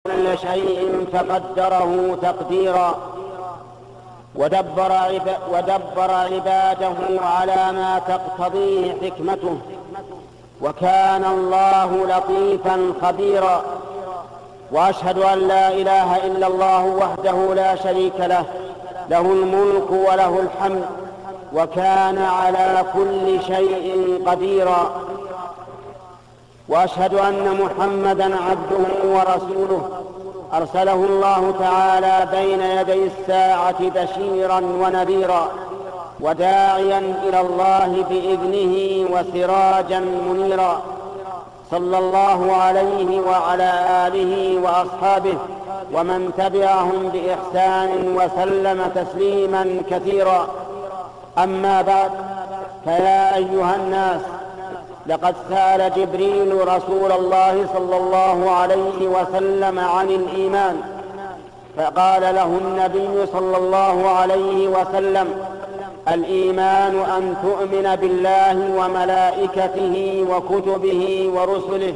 كل شيء فقدره تقديرا ودبر عباده على ما تقتضيه حكمته، وكان الله لطيفا خبيرا. وأشهد أن لا إله إلا الله وحده لا شريك له، له الملك وله الحمد، وكان على كل شيء قديرا. وأشهد أن محمدًا عبده ورسوله، أرسله الله تعالى بين يدي الساعة بشيرا ونذيرا، وداعيا إلى الله بإذنه وسراجا منيرا، صلى الله عليه وعلى آله وأصحابه ومن تبعهم بإحسان وسلم تسليما كثيرا. أما بعد، فيا أيها الناس، لقد سأل جبريل رسول الله صلى الله عليه وسلم عن الإيمان، فقال له النبي صلى الله عليه وسلم: الإيمان أن تؤمن بالله وملائكته وكتبه ورسله.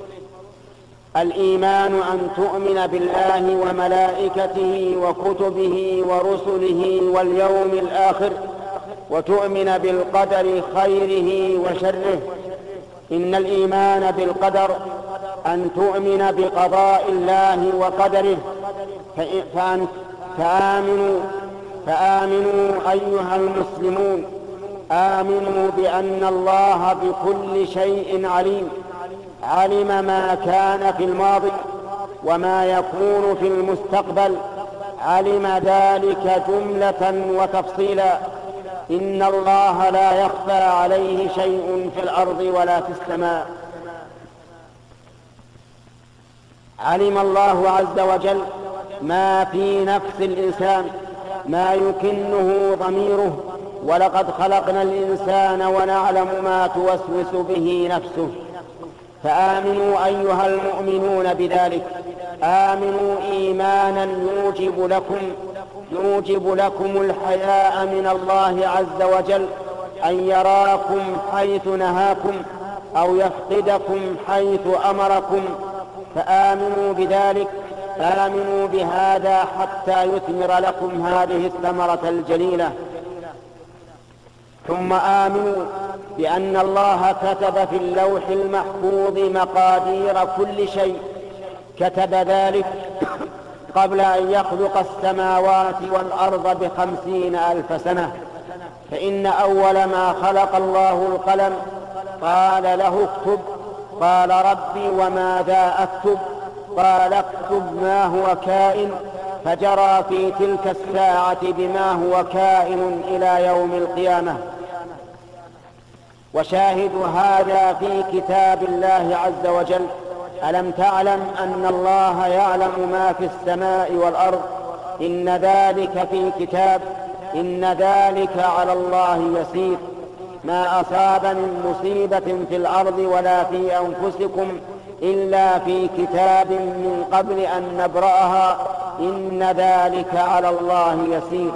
الإيمان أن تؤمن بالله وملائكته وكتبه ورسله واليوم الآخر، وتؤمن بالقدر خيره وشره. إن الإيمان بالقدر أن تؤمن بقضاء الله وقدره، فآمنوا أيها المسلمون، آمنوا بأن الله بكل شيء عليم، علم ما كان في الماضي وما يكون في المستقبل، علم ذلك جملة وتفصيلا. إن الله لا يخفى عليه شيء في الأرض ولا في السماء. علم الله عز وجل ما في نفس الإنسان، ما يكنه ضميره، ولقد خلقنا الإنسان ونعلم ما توسوس به نفسه. فآمنوا أيها المؤمنون بذلك، آمنوا إيمانا يوجب لكم الحياء من الله عز وجل، أن يراكم حيث نهاكم أو يفقدكم حيث أمركم. فآمنوا بذلك، آمنوا بهذا حتى يثمر لكم هذه الثمرة الجليلة. ثم آمنوا بأن الله كتب في اللوح المحفوظ مقادير كل شيء، كتب ذلك قبل أن يخلق السماوات والأرض ب50,000 سنة. فإن أول ما خلق الله القلم قال له اكتب، قال ربي وماذا أكتب؟ قال اكتب ما هو كائن، فجرى في تلك الساعة بما هو كائن إلى يوم القيامة. وشاهد هذا في كتاب الله عز وجل: ألم تعلم أن الله يعلم ما في السماء والأرض؟ إن ذلك في كتاب، إن ذلك على الله يسير. ما أصاب من مصيبة في الأرض ولا في أنفسكم إلا في كتاب من قبل أن نبرأها، إن ذلك على الله يسير.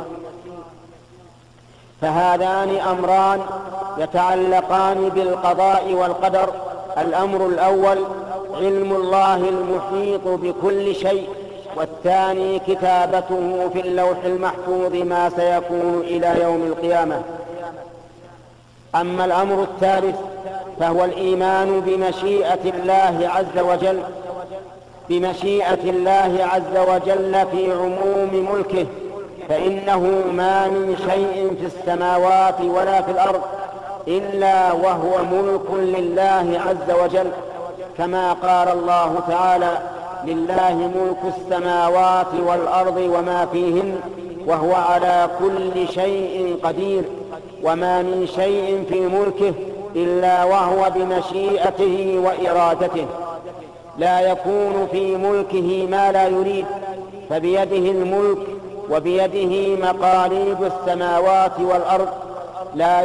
فهذان أمران يتعلقان بالقضاء والقدر. الأمر الأول علم الله المحيط بكل شيء، والثاني كتابته في اللوح المحفوظ ما سيكون إلى يوم القيامة. أما الأمر الثالث فهو الإيمان بمشيئة الله عز وجل، بمشيئة الله عز وجل في عموم ملكه، فإنه ما من شيء في السماوات ولا في الأرض إلا وهو ملك لله عز وجل، كما قال الله تعالى: لله ملك السماوات والأرض وما فيهن وهو على كل شيء قدير. وما من شيء في ملكه إلا وهو بمشيئته وإرادته، لا يكون في ملكه ما لا يريد، فبيده الملك وبيده مقاليد السماوات والأرض. لا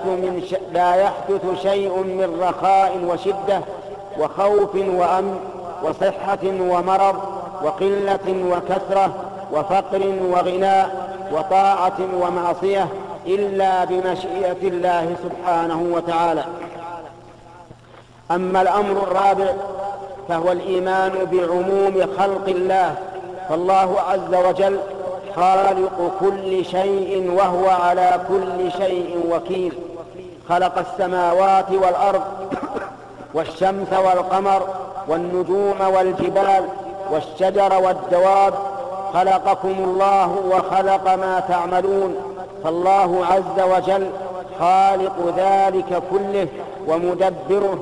يحدث شيء من رخاء وشدة وخوف وأمن وصحة ومرض وقلة وكثرة وفقر وغناء وطاعة ومعصية إلا بمشيئة الله سبحانه وتعالى. أما الأمر الرابع فهو الإيمان بعموم خلق الله، فالله عز وجل خالق كل شيء وهو على كل شيء وكيل. خلق السماوات والأرض والشمس والقمر والنجوم والجبال والشجر والدواب، خلقكم الله وخلق ما تعملون، فالله عز وجل خالق ذلك كله ومدبره.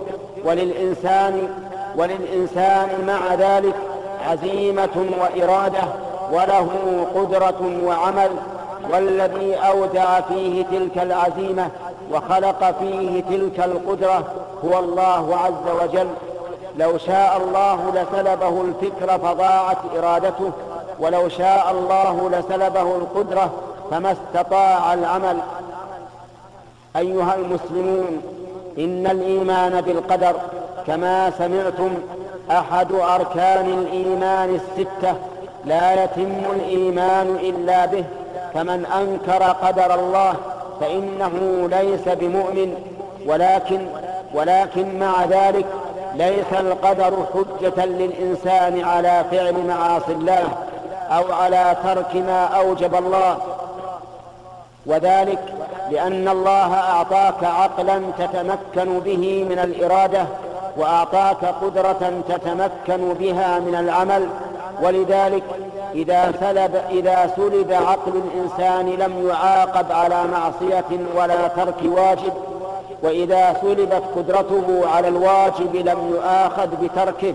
وللإنسان مع ذلك عزيمة وإرادة، وله قدرة وعمل، والذي أودع فيه تلك العزيمة وخلق فيه تلك القدرة هو الله عز وجل. لو شاء الله لسلبه الفكر فضاعت إرادته، ولو شاء الله لسلبه القدرة فما استطاع العمل. أيها المسلمون، إن الإيمان بالقدر كما سمعتم أحد أركان الإيمان الستة، لا يتم الإيمان إلا به، فمن أنكر قدر الله فإنه ليس بمؤمن. ولكن مع ذلك ليس القدر حجة للإنسان على فعل معاصي الله أو على ترك ما أوجب الله، وذلك لأن الله أعطاك عقلا تتمكن به من الإرادة، وأعطاك قدرة تتمكن بها من العمل. ولذلك إذا سلب عقل الإنسان لم يعاقب على معصية ولا ترك واجب، وإذا سلبت قدرته على الواجب لم يؤاخذ بتركه.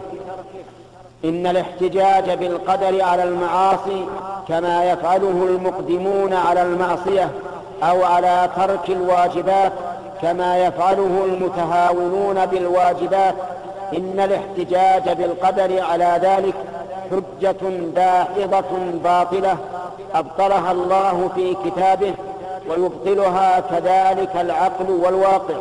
إن الاحتجاج بالقدر على المعاصي كما يفعله المقدمون على المعصية أو على ترك الواجبات كما يفعله المتهاونون بالواجبات، إن الاحتجاج بالقدر على ذلك حجة داحضة باطلة أبطلها الله في كتابه، ويبطلها كذلك العقل والواقع.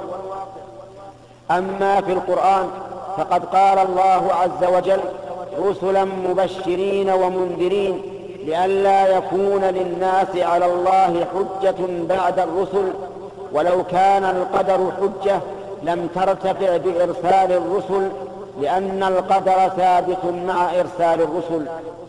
أما في القرآن فقد قال الله عز وجل: رسلا مبشرين ومنذرين لئلا يكون للناس على الله حجة بعد الرسل. ولو كان القدر حجة لم ترتفع بإرسال الرسل، لأن القدر ثابت مع إرسال الرسل.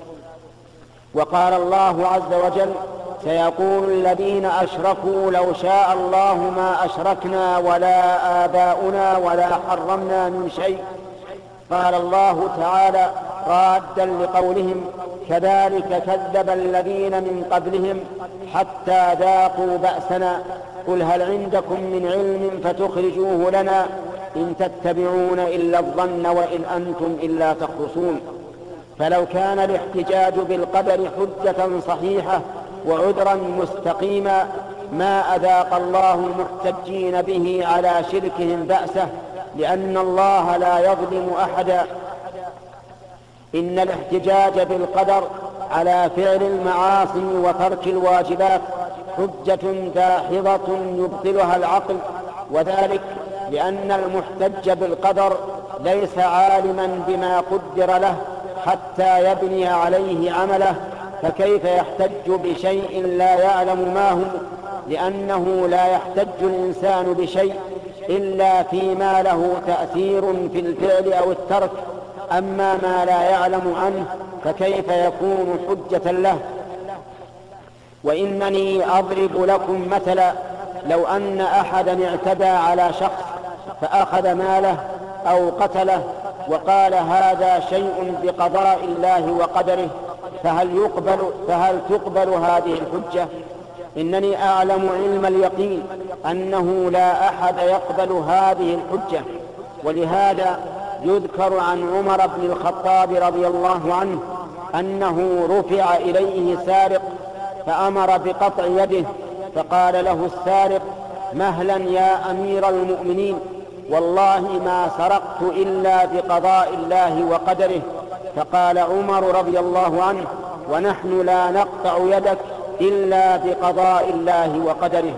وقال الله عز وجل: سيقول الذين أشركوا لو شاء الله ما أشركنا ولا آباؤنا ولا حرمنا من شيء. قال الله تعالى رادا لقولهم: كذلك كذب الذين من قبلهم حتى ذاقوا بأسنا قل هل عندكم من علم فتخرجوه لنا إن تتبعون إلا الظن وإن أنتم إلا تخرصون. فلو كان الاحتجاج بالقدر حجة صحيحة وعذرا مستقيما ما أذاق الله المحتجين به على شركهم بأسه، لأن الله لا يظلم أحدا. إن الاحتجاج بالقدر على فعل المعاصي وترك الواجبات حجة داحضة يبطلها العقل، وذلك لأن المحتج بالقدر ليس عالما بما قدر له حتى يبني عليه عمله، فكيف يحتج بشيء لا يعلم ما هو؟ لأنه لا يحتج الإنسان بشيء إلا فيما له تأثير في الفعل أو الترك، أما ما لا يعلم عنه فكيف يكون حجة له؟ وإنني أضرب لكم مثلا: لو أن أحدا اعتدى على شخص فأخذ ماله أو قتله وقال هذا شيء بقضاء الله وقدره، فهل تقبل هذه الحجة؟ إنني أعلم علم اليقين أنه لا أحد يقبل هذه الحجة. ولهذا يذكر عن عمر بن الخطاب رضي الله عنه أنه رفع إليه سارق فأمر بقطع يده، فقال له السارق: مهلا يا أمير المؤمنين، والله ما سرقت إلا بقضاء الله وقدره. فقال عمر رضي الله عنه: ونحن لا نقطع يدك إلا بقضاء الله وقدره.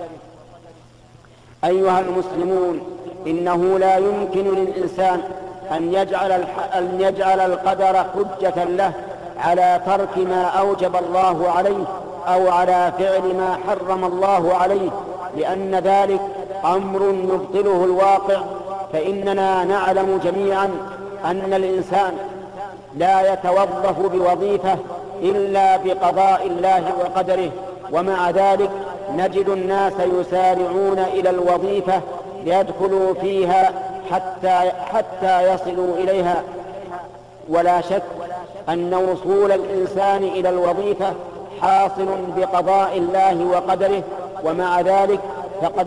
أيها المسلمون، إنه لا يمكن للإنسان أن يجعل القدر حجة له على ترك ما أوجب الله عليه أو على فعل ما حرم الله عليه، لأن ذلك أمر يبطله الواقع. فإننا نعلم جميعا أن الإنسان لا يتوظف بوظيفة إلا بقضاء الله وقدره، ومع ذلك نجد الناس يسارعون إلى الوظيفة ليدخلوا فيها حتى يصلوا إليها. ولا شك أن وصول الإنسان إلى الوظيفة حاصل بقضاء الله وقدره، ومع ذلك فقد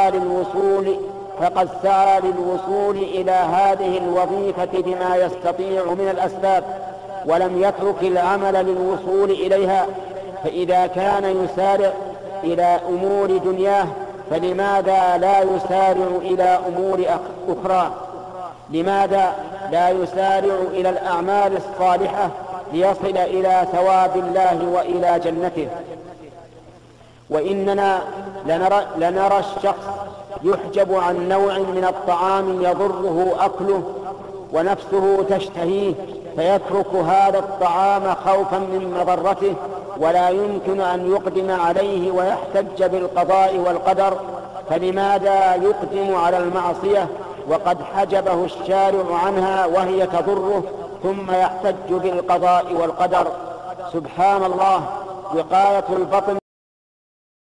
سعى للوصول إلى هذه الوظيفة بما يستطيع من الأسباب، ولم يترك العمل للوصول إليها. فإذا كان يسارع إلى أمور دنياه فلماذا لا يسارع إلى أمور أخرى؟ لماذا لا يسارع إلى الأعمال الصالحة ليصل إلى ثواب الله وإلى جنته؟ وإننا لنرى الشخص يحجب عن نوع من الطعام يضره أكله ونفسه تشتهيه فيترك هذا الطعام خوفا من مضرته، ولا يمكن أن يقدم عليه ويحتج بالقضاء والقدر. فلماذا يقدم على المعصية وقد حجبه الشارع عنها وهي تضره ثم يحتج بالقضاء والقدر؟ سبحان الله، وقاية البطن